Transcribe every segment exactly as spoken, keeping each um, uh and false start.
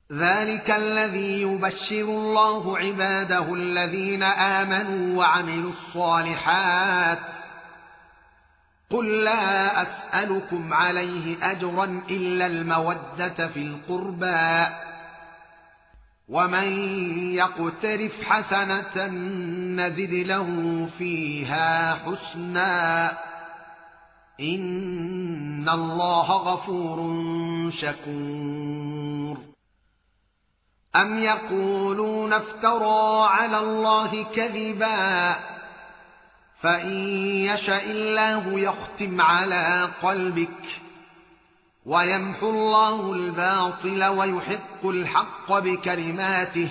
ذلك الذي يبشر الله عباده الذين آمنوا وعملوا الصالحات قل لا أسألكم عليه أجرا إلا المودة في القربى ومن يقترف حسنة نزد له فيها حسنا إن الله غفور شكور أم يقولون افترى على الله كذبا فإن يشاء الله يختم على قلبك ويمحو الله الباطل ويحق الحق بكلماته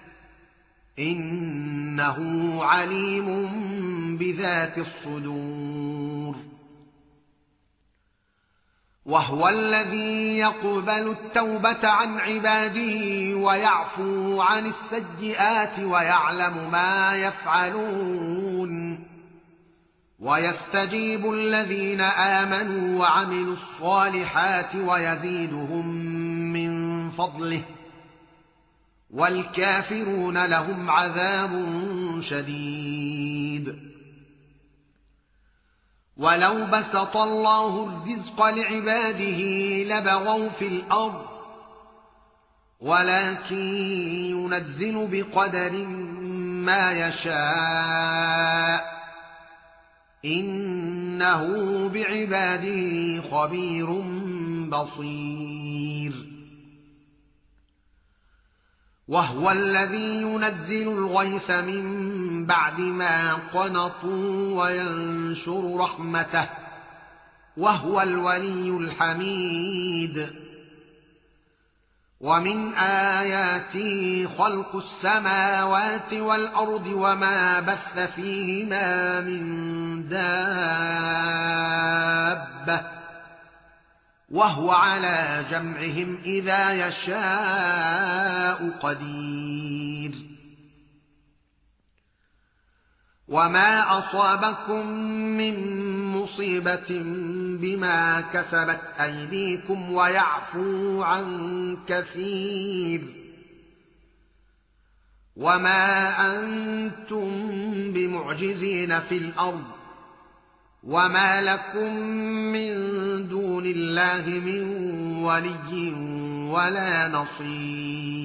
إنه عليم بذات الصدور وهو الذي يقبل التوبة عن عباده ويعفو عن السيئات ويعلم ما يفعلون ويستجيب الذين آمنوا وعملوا الصالحات ويزيدهم من فضله والكافرون لهم عذاب شديد ولو بسط الله الرزق لعباده لبغوا في الأرض ولكن ينزل بقدر ما يشاء إنه بعباده خبير بصير وهو الذي ينزل الغيث من بعد ما قنطوا وينشر رحمته وهو الولي الحميد ومن آياته خلق السماوات والأرض وما بث فيهما من دابة وهو على جمعهم إذا يشاء قدير وما أصابكم من مصيبة بما كسبت أيديكم ويعفو عن كثير وما أنتم بمعجزين في الأرض وما لكم من دون الله من ولي ولا نصير